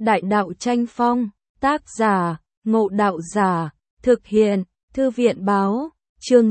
Đại đạo tranh phong, tác giả, Ngộ Đạo Giả, thực hiện, Thư viện báo, chương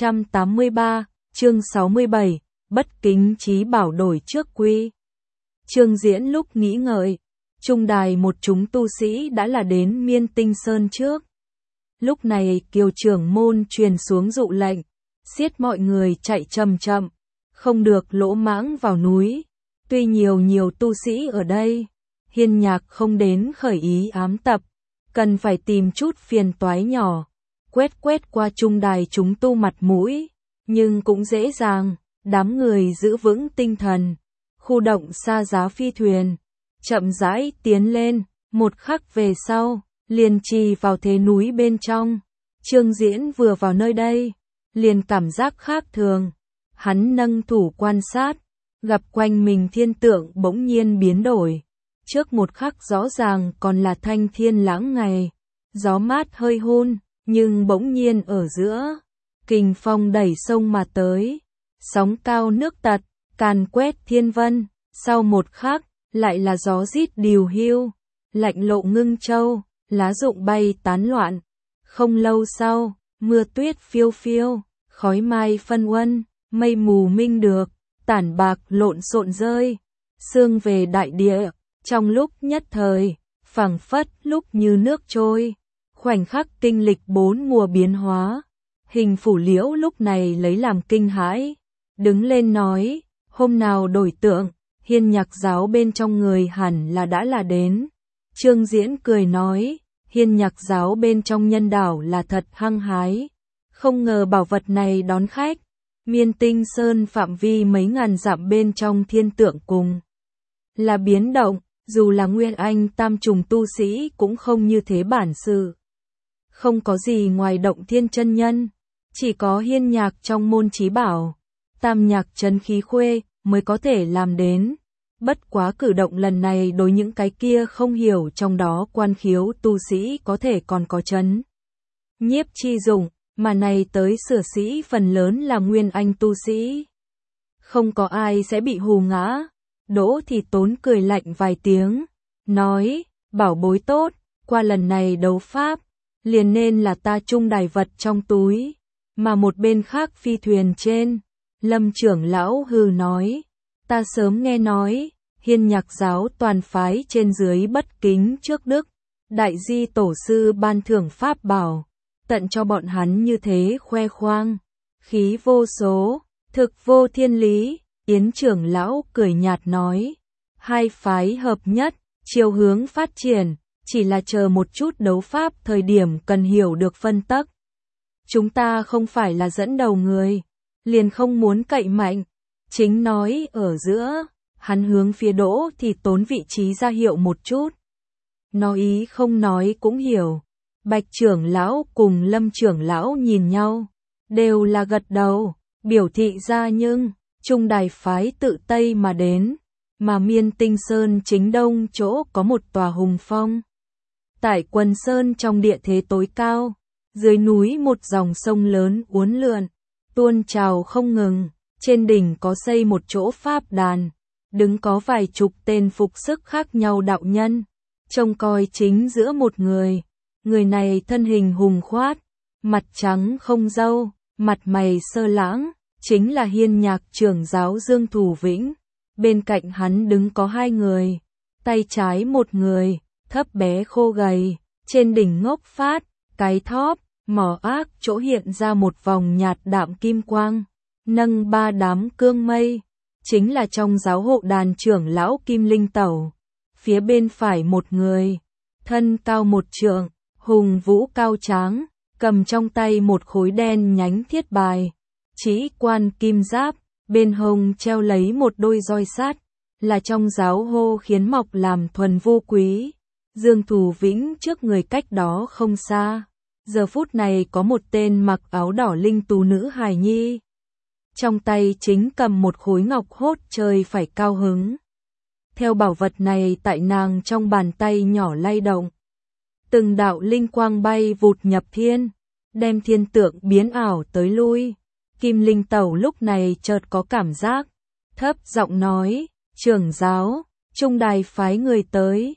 683, chương 67, bất kính trí bảo đổi trước quy. Chương diễn lúc nghĩ ngợi, trung đài một chúng tu sĩ đã là đến Miên Tinh Sơn trước. Lúc này Kiều trưởng môn truyền xuống dụ lệnh, xiết mọi người chạy chậm chậm, không được lỗ mãng vào núi. Tuy nhiều tu sĩ ở đây, Hiên Nhạc không đến khởi ý ám tập, cần phải tìm chút phiền toái nhỏ, quét qua trung đài chúng tu mặt mũi, nhưng cũng dễ dàng, đám người giữ vững tinh thần, khu động xa giá phi thuyền, chậm rãi tiến lên, một khắc về sau, liền trì vào thế núi bên trong. Trương Diễn vừa vào nơi đây, liền cảm giác khác thường, hắn nâng thủ quan sát, gặp quanh mình thiên tượng bỗng nhiên biến đổi. Trước một khắc rõ ràng còn là thanh thiên lãng ngày, gió mát hơi hun, nhưng bỗng nhiên ở giữa, kình phong đẩy sông mà tới, sóng cao nước tật, càn quét thiên vân, sau một khắc, lại là gió rít điều hưu, lạnh lộ ngưng châu, lá rụng bay tán loạn. Không lâu sau, mưa tuyết phiêu phiêu, khói mai phân uân, mây mù minh được, tản bạc lộn xộn rơi, sương về đại địa. Trong lúc nhất thời, phảng phất lúc như nước trôi, khoảnh khắc kinh lịch 4 mùa biến hóa. Hình Phủ Liễu lúc này lấy làm kinh hãi, đứng lên nói, hôm nào đổi tượng, Hiên Nhạc giáo bên trong người hẳn là đã là đến. Trương Diễn cười nói, Hiên Nhạc giáo bên trong nhân đảo là thật hăng hái, không ngờ bảo vật này đón khách. Miên Tinh Sơn phạm vi mấy ngàn dặm bên trong thiên tượng cùng là biến động. Dù là Nguyên Anh tam trùng tu sĩ cũng không như thế bản sự. Không có gì ngoài Động Thiên chân nhân, chỉ có Hiên Nhạc trong môn chí bảo, Tam Nhạc Trấn Khí Khuê mới có thể làm đến. Bất quá cử động lần này đối những cái kia không hiểu trong đó quan khiếu tu sĩ có thể còn có chấn nhiếp chi dụng, mà này tới sửa sĩ phần lớn là Nguyên Anh tu sĩ. Không có ai sẽ bị hù ngã. Đỗ Thì Tốn cười lạnh vài tiếng, nói, bảo bối tốt, qua lần này đấu pháp, liền nên là ta chung đài vật trong túi, mà một bên khác phi thuyền trên, Lâm trưởng lão hừ nói, ta sớm nghe nói, Hiên Nhạc giáo toàn phái trên dưới bất kính trước đức, đại di tổ sư ban thưởng pháp bảo, tận cho bọn hắn như thế khoe khoang, khí vô số, thực vô thiên lý. Yến trưởng lão cười nhạt nói, hai phái hợp nhất, chiều hướng phát triển, chỉ là chờ một chút đấu pháp thời điểm cần hiểu được phân tắc. Chúng ta không phải là dẫn đầu người, liền không muốn cậy mạnh. Chính nói ở giữa, hắn hướng phía Đỗ Thì Tốn vị trí ra hiệu một chút. Nói ý không nói cũng hiểu. Bạch trưởng lão cùng Lâm trưởng lão nhìn nhau, đều là gật đầu, biểu thị ra nhưng trung đài phái tự Tây mà đến, mà Miên Tinh Sơn chính đông chỗ có một tòa hùng phong. Tại Quần Sơn trong địa thế tối cao, dưới núi một dòng sông lớn uốn lượn, tuôn trào không ngừng, trên đỉnh có xây một chỗ pháp đàn, đứng có vài chục tên phục sức khác nhau đạo nhân, trông coi chính giữa một người này thân hình hùng khoát, mặt trắng không râu, mặt mày sơ lãng. Chính là Hiên Nhạc trưởng giáo Dương Thủ Vĩnh, bên cạnh hắn đứng có 2 người, tay trái một người, thấp bé khô gầy, trên đỉnh ngốc phát, cái thóp, mỏ ác chỗ hiện ra một vòng nhạt đạm kim quang, nâng 3 đám cương mây, chính là trong giáo hộ đàn trưởng lão Kim Linh Tẩu. Phía bên phải một người, thân cao 1 trượng, hùng vũ cao tráng, cầm trong tay một khối đen nhánh thiết bài. Chỉ quan kim giáp, bên hông treo lấy một đôi roi sắt, là trong giáo hô khiến mọc làm thuần vô quý. Dương Thủ Vĩnh trước người cách đó không xa, giờ phút này có một tên mặc áo đỏ linh tú nữ hài nhi. Trong tay chính cầm một khối ngọc hốt trời phải cao hứng. Theo bảo vật này tại nàng trong bàn tay nhỏ lay động. Từng đạo linh quang bay vụt nhập thiên, đem thiên tượng biến ảo tới lui. Kim Linh Tẩu lúc này chợt có cảm giác, thấp giọng nói, trưởng giáo, trung đài phái người tới.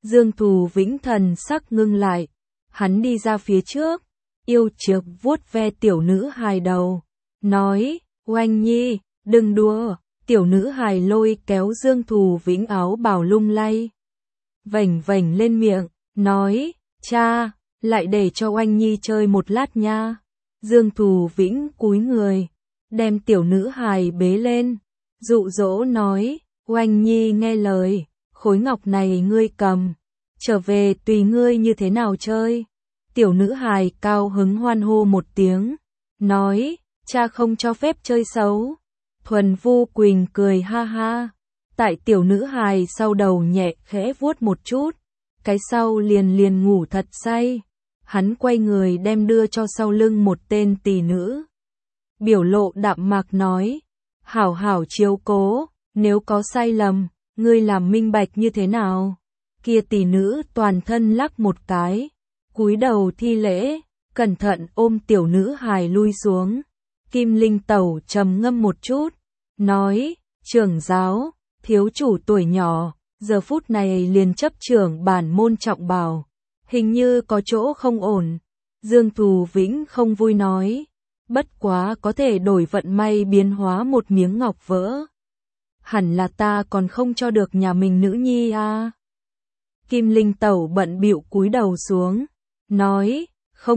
Dương Thù Vĩnh thần sắc ngưng lại, hắn đi ra phía trước, yêu chiếc vuốt ve tiểu nữ hài đầu, nói, Oanh Nhi, đừng đùa, tiểu nữ hài lôi kéo Dương Thù Vĩnh áo bào lung lay, vểnh vểnh lên miệng, nói, cha, lại để cho Oanh Nhi chơi một lát nha. Dương Thù Vĩnh cúi người, đem tiểu nữ hài bế lên, dụ dỗ nói, Oanh Nhi nghe lời, khối ngọc này ngươi cầm, trở về tùy ngươi như thế nào chơi. Tiểu nữ hài cao hứng hoan hô một tiếng, nói, cha không cho phép chơi xấu. Thuần Vu Quỳnh cười ha ha, tại tiểu nữ hài sau đầu nhẹ khẽ vuốt một chút, cái sau liền liền ngủ thật say. Hắn quay người đem đưa cho sau lưng một tên tỳ nữ. Biểu lộ đạm mạc nói, hảo hảo chiếu cố, nếu có sai lầm, ngươi làm minh bạch như thế nào. Kia tỳ nữ toàn thân lắc một cái, cúi đầu thi lễ, cẩn thận ôm tiểu nữ hài lui xuống. Kim Linh Tẩu trầm ngâm một chút, nói, trưởng giáo, thiếu chủ tuổi nhỏ, giờ phút này liền chấp trưởng bản môn trọng bào, hình như có chỗ không ổn. Dương Thù Vĩnh không vui nói, bất quá có thể đổi vận may biến hóa một miếng ngọc vỡ. Hẳn là ta còn không cho được nhà mình nữ nhi à. Kim Linh Tẩu bận bịu cúi đầu xuống, nói,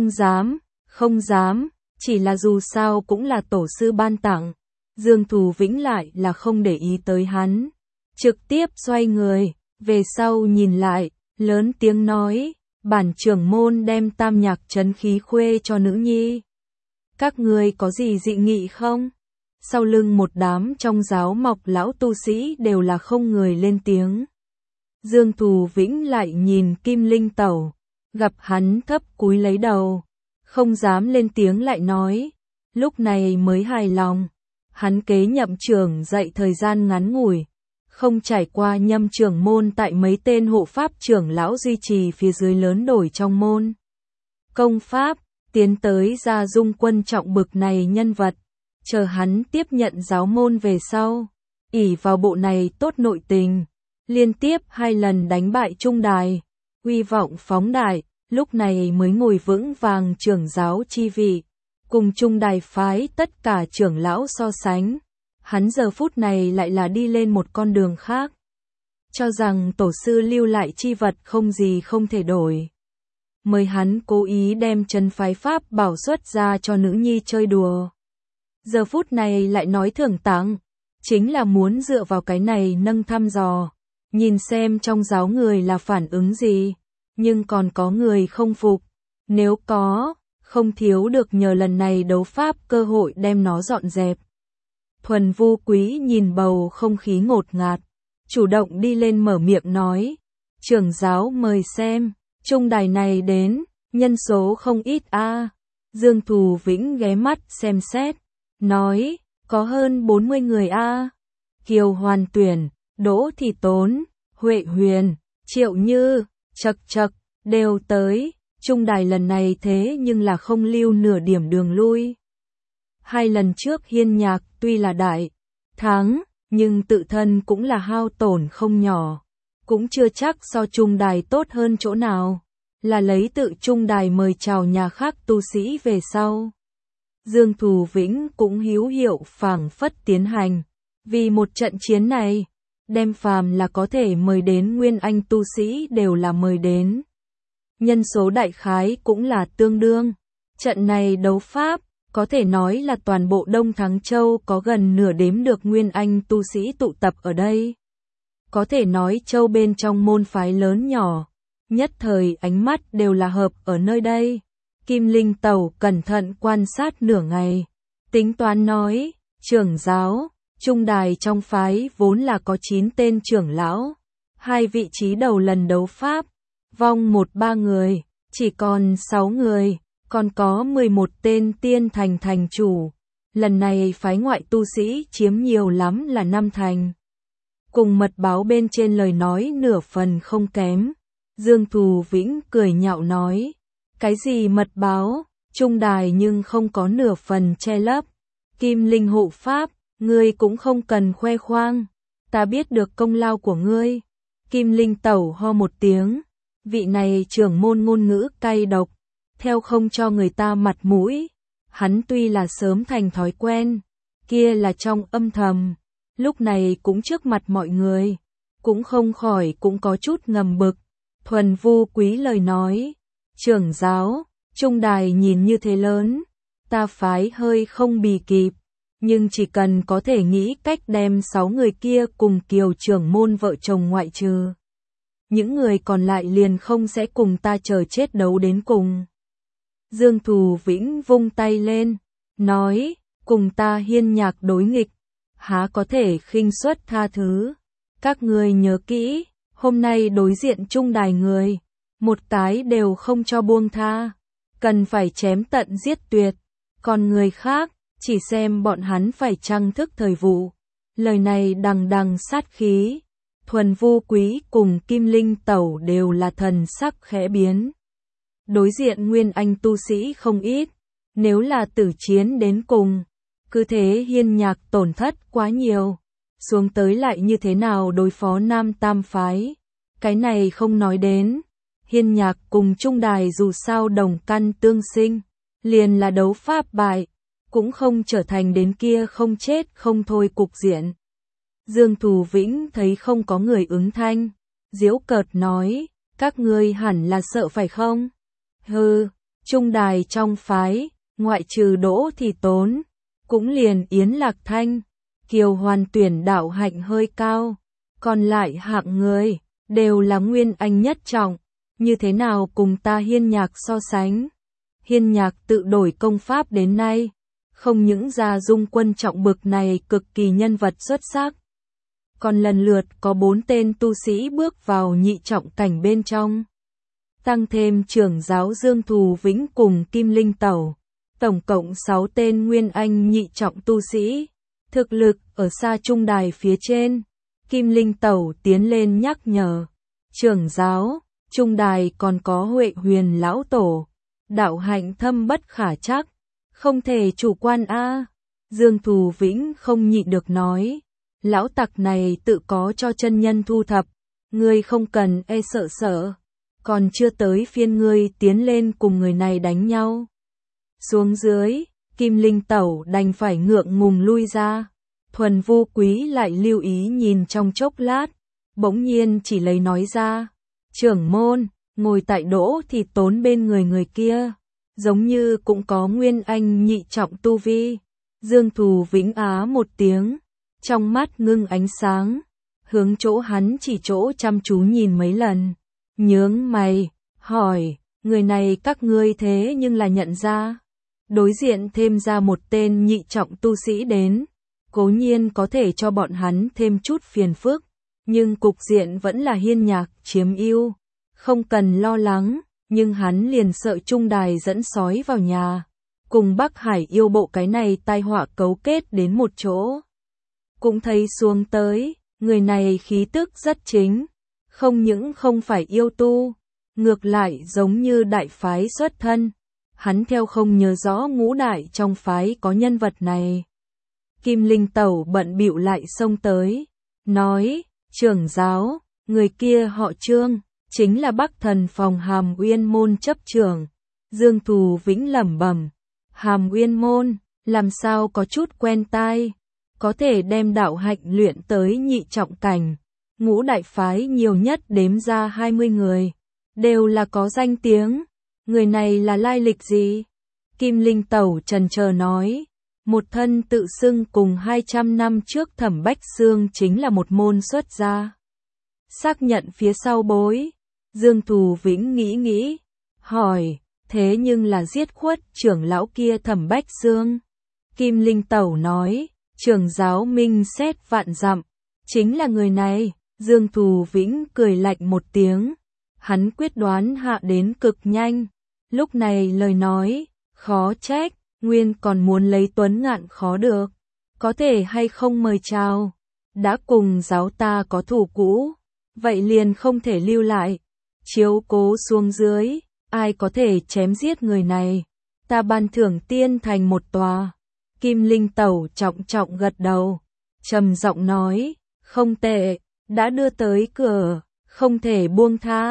không dám, chỉ là dù sao cũng là tổ sư ban tặng. Dương Thù Vĩnh lại là không để ý tới hắn, trực tiếp xoay người, về sau nhìn lại, lớn tiếng nói, bản trưởng môn đem tam nhạc trấn khí khuê cho nữ nhi. Các ngươi có gì dị nghị không? Sau lưng một đám trong giáo mọc lão tu sĩ đều là không người lên tiếng. Dương Thù Vĩnh lại nhìn Kim Linh Tẩu, gặp hắn thấp cúi lấy đầu, không dám lên tiếng lại nói, lúc này mới hài lòng. Hắn kế nhậm trưởng dạy thời gian ngắn ngủi, không trải qua nhâm trưởng môn tại mấy tên hộ pháp trưởng lão duy trì phía dưới lớn đổi trong môn công pháp, tiến tới ra dung quân trọng bực này nhân vật, chờ hắn tiếp nhận giáo môn về sau, ỷ vào bộ này tốt nội tình, liên tiếp 2 lần đánh bại Trung Đài, uy vọng phóng đại, lúc này mới ngồi vững vàng trưởng giáo chi vị, cùng Trung Đài phái tất cả trưởng lão so sánh. Hắn giờ phút này lại là đi lên một con đường khác, cho rằng tổ sư lưu lại chi vật không gì không thể đổi. Mới hắn cố ý đem trấn phái pháp bảo xuất ra cho nữ nhi chơi đùa. Giờ phút này lại nói thưởng tặng, chính là muốn dựa vào cái này nâng thăm dò, nhìn xem trong giáo người là phản ứng gì, nhưng còn có người không phục, nếu có, không thiếu được nhờ lần này đấu pháp cơ hội đem nó dọn dẹp. Thuần Vu Quý nhìn bầu không khí ngột ngạt, chủ động đi lên mở miệng nói, trưởng giáo mời xem, Trung Đài này đến, nhân số không ít a. Dương Thù Vĩnh ghé mắt xem xét, nói, có hơn 40 người a. Kiều Hoàn Tuyển, Đỗ Thị Tốn, Huệ Huyền, Triệu Như, chật, đều tới. Trung Đài lần này thế nhưng là không lưu nửa điểm đường lui. 2 lần trước Hiên Nhạc tuy là đại thắng, nhưng tự thân cũng là hao tổn không nhỏ, cũng chưa chắc so Trung Đài tốt hơn chỗ nào, là lấy tự Trung Đài mời chào nhà khác tu sĩ về sau. Dương Thù Vĩnh cũng hữu hiệu phảng phất tiến hành, vì một trận chiến này, đem phàm là có thể mời đến nguyên anh tu sĩ đều là mời đến. Nhân số đại khái cũng là tương đương. Trận này đấu pháp, có thể nói là toàn bộ Đông Thắng Châu có gần nửa đếm được nguyên anh tu sĩ tụ tập ở đây. Có thể nói châu bên trong môn phái lớn nhỏ, nhất thời ánh mắt đều là hợp ở nơi đây. Kim Linh Tẩu cẩn thận quan sát nửa ngày, tính toán nói, trưởng giáo, Trung Đài trong phái vốn là có 9 tên trưởng lão, 2 vị trí đầu lần đấu pháp, vong 1-3 người, chỉ còn 6 người, còn có 11 tên tiên thành thành chủ. Lần này phái ngoại tu sĩ chiếm nhiều lắm là 5 thành. Cùng mật báo bên trên lời nói nửa phần không kém. Dương Thù Vĩnh cười nhạo nói, cái gì mật báo, Trung Đài nhưng không có nửa phần che lấp. Kim Linh hộ pháp, ngươi cũng không cần khoe khoang, ta biết được công lao của ngươi. Kim Linh Tẩu ho một tiếng, Vị này trưởng môn ngôn ngữ cay độc, theo không cho người ta mặt mũi. Hắn tuy là sớm thành thói quen, kia là trong âm thầm, lúc này cũng trước mặt mọi người, cũng không khỏi cũng có chút ngầm bực. Thuần Vu Quý lời nói, trưởng giáo, trung đài nhìn như thế lớn, ta phái hơi không bì kịp, nhưng chỉ cần có thể nghĩ cách đem 6 người kia cùng Kiều trưởng môn vợ chồng ngoại trừ. Những người còn lại liền không sẽ cùng ta chờ chết đấu đến cùng. Dương Thù Vĩnh vung tay lên, nói, cùng ta Hiên Nhạc đối nghịch, há có thể khinh suất tha thứ. Các ngươi nhớ kỹ, hôm nay đối diện trung đài người, một cái đều không cho buông tha, cần phải chém tận giết tuyệt, còn người khác, chỉ xem bọn hắn phải chăng thức thời vụ. Lời này đằng đằng sát khí, Thuần Vu Quý cùng Kim Linh Tẩu đều là thần sắc khẽ biến. Đối diện nguyên anh tu sĩ không ít, nếu là tử chiến đến cùng, cứ thế Hiên Nhạc tổn thất quá nhiều, xuống tới lại như thế nào đối phó Nam Tam phái, cái này không nói đến. Hiên Nhạc cùng trung đài dù sao đồng căn tương sinh, liền là đấu pháp bại, cũng không trở thành đến kia không chết không thôi cục diện. Dương Thù Vĩnh thấy không có người ứng thanh, giễu cợt nói, các ngươi hẳn là sợ phải không? Hừ, trung đài trong phái, ngoại trừ Đỗ Thì Tốn, cũng liền Yến Lạc Thanh, Kiều Hoàn tuyển đạo hạnh hơi cao, còn lại hạng người, đều là nguyên anh nhất trọng, như thế nào cùng ta Hiên Nhạc so sánh? Hiên Nhạc tự đổi công pháp đến nay, không những ra dung quân trọng bực này cực kỳ nhân vật xuất sắc, còn lần lượt có 4 tên tu sĩ bước vào nhị trọng cảnh bên trong. Tăng thêm trưởng giáo Dương Thù Vĩnh cùng Kim Linh Tẩu, tổng cộng 6 tên nguyên anh nhị trọng tu sĩ, thực lực ở xa trung đài phía trên. Kim Linh Tẩu tiến lên nhắc nhở, trưởng giáo, trung đài còn có Huệ Huyền lão tổ, đạo hạnh thâm bất khả chắc, không thể chủ quan a. Dương Thù Vĩnh không nhịn được nói, lão tặc này tự có cho chân nhân thu thập, ngươi không cần e sợ, còn chưa tới phiên ngươi tiến lên cùng người này đánh nhau. Xuống dưới, Kim Linh Tẩu đành phải ngượng ngùng lui ra. Thuần Vu Quý lại lưu ý nhìn trong chốc lát, bỗng nhiên chỉ lấy nói ra, trưởng môn, ngồi tại Đỗ Thì Tốn bên người kia, giống như cũng có nguyên anh nhị trọng tu vi. Dương Thù Vĩnh á một tiếng, trong mắt ngưng ánh sáng, hướng chỗ hắn chỉ chỗ chăm chú nhìn mấy lần, nhướng mày, hỏi, người này các ngươi thế nhưng là nhận ra. Đối diện thêm ra một tên nhị trọng tu sĩ đến, cố nhiên có thể cho bọn hắn thêm chút phiền phức, nhưng cục diện vẫn là Hiên Nhạc chiếm ưu, không cần lo lắng, nhưng hắn liền sợ trung đài dẫn sói vào nhà, cùng Bắc Hải yêu bộ cái này tai họa cấu kết đến một chỗ. Cũng thấy xuống tới, người này khí tức rất chính, không những không phải yêu tu, ngược lại giống như đại phái xuất thân. Hắn theo không nhớ rõ ngũ đại trong phái có nhân vật này. Kim Linh Tẩu bận bịu lại xông tới, nói, trưởng giáo, người kia họ Trương, chính là Bắc Thần phòng Hàm Uyên môn chấp trưởng. Dương Thù Vĩnh lẩm bẩm, Hàm Uyên môn, làm sao có chút quen tai, có thể đem đạo hạnh luyện tới nhị trọng cảnh. Ngũ đại phái nhiều nhất đếm ra 20 người, đều là có danh tiếng. Người này là lai lịch gì? Kim Linh Tẩu trần chờ nói, một thân tự xưng cùng 200 năm trước Thẩm Bách Xương chính là một môn xuất gia. Xác nhận phía sau bối, Dương Thù Vĩnh nghĩ, hỏi, thế nhưng là giết khuất trưởng lão kia Thẩm Bách Xương. Kim Linh Tẩu nói, trưởng giáo minh xét vạn dặm, chính là người này. Dương Thù Vĩnh cười lạnh một tiếng, hắn quyết đoán hạ đến cực nhanh. Lúc này lời nói, khó trách, nguyên còn muốn lấy Tuấn Ngạn khó được, có thể hay không mời chào, đã cùng giáo ta có thủ cũ, vậy liền không thể lưu lại, chiếu cố xuống dưới, ai có thể chém giết người này, ta ban thưởng tiên thành một tòa. Kim Linh Tẩu trọng trọng gật đầu, trầm giọng nói, không tệ, đã đưa tới cửa, không thể buông tha.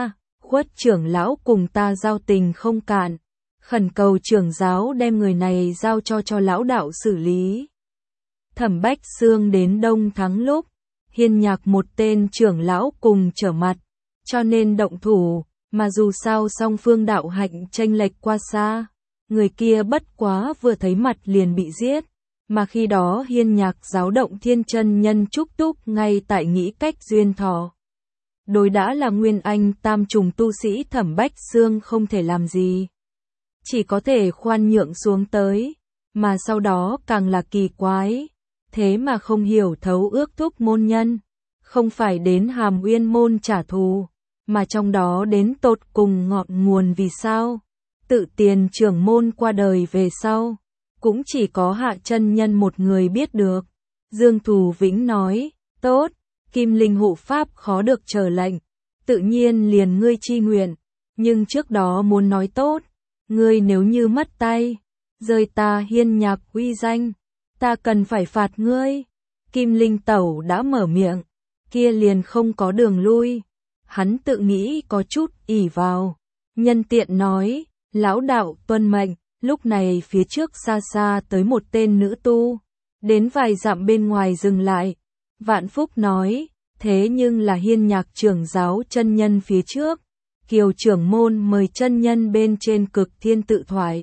khuất trưởng lão cùng ta giao tình không cạn, khẩn cầu trưởng giáo đem người này giao cho lão đạo xử lý. Thẩm Bách Xương đến Đông Thắng lúc, Hiên Nhạc một tên trưởng lão cùng trở mặt, cho nên động thủ, mà dù sao song phương đạo hạnh chênh lệch quá xa, người kia bất quá vừa thấy mặt liền bị giết, mà khi đó Hiên Nhạc giáo động Thiên Chân Nhân Trúc Túc ngay tại nghĩ cách duyên thọ. Đối đã là nguyên anh tam trùng tu sĩ Thẩm Bách Xương không thể làm gì, chỉ có thể khoan nhượng xuống tới, mà sau đó càng là kỳ quái, thế mà không hiểu thấu ước thúc môn nhân, không phải đến Hàm Uyên môn trả thù, mà trong đó đến tột cùng ngọn nguồn vì sao. Tự tiền trưởng môn qua đời về sau, cũng chỉ có Hạ chân nhân một người biết được. Dương Thù Vĩnh nói, tốt, Kim Linh hộ pháp khó được trở lệnh, tự nhiên liền ngươi chi nguyện, nhưng trước đó muốn nói tốt, ngươi nếu như mất tay, rơi ta Hiên Nhạc uy danh, ta cần phải phạt ngươi. Kim Linh tẩu đã mở miệng, kia liền không có đường lui. Hắn tự nghĩ có chút ỷ vào, nhân tiện nói, lão đạo tuân mệnh. Lúc này phía trước xa xa tới một tên nữ tu, đến vài dặm bên ngoài dừng lại. Vạn Phúc nói, thế nhưng là Hiên Nhạc trưởng giáo chân nhân phía trước, Kiều trưởng môn mời chân nhân bên trên Cực Thiên tự thoại.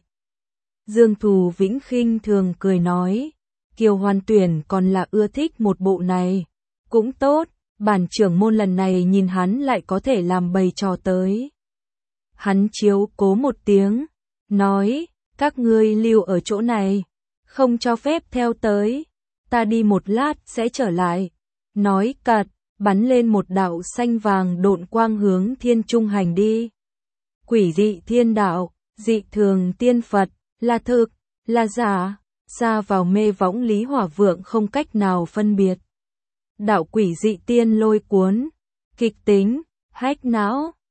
Dương Thù Vĩnh khinh thường cười nói, Kiều Hoàn Tuyển còn là ưa thích một bộ này, cũng tốt, bản trưởng môn lần này nhìn hắn lại có thể làm bày trò tới. Hắn chiếu cố một tiếng, nói, các ngươi lưu ở chỗ này, không cho phép theo tới, ta đi một lát sẽ trở lại. Nói cật, bắn lên một đạo xanh vàng độn quang hướng thiên trung hành đi. Quỷ dị thiên đạo, dị thường tiên Phật, là thực, là giả, xa vào mê võng Lý Hỏa Vượng không cách nào phân biệt. Đạo quỷ dị tiên lôi cuốn, kịch tính, hách não.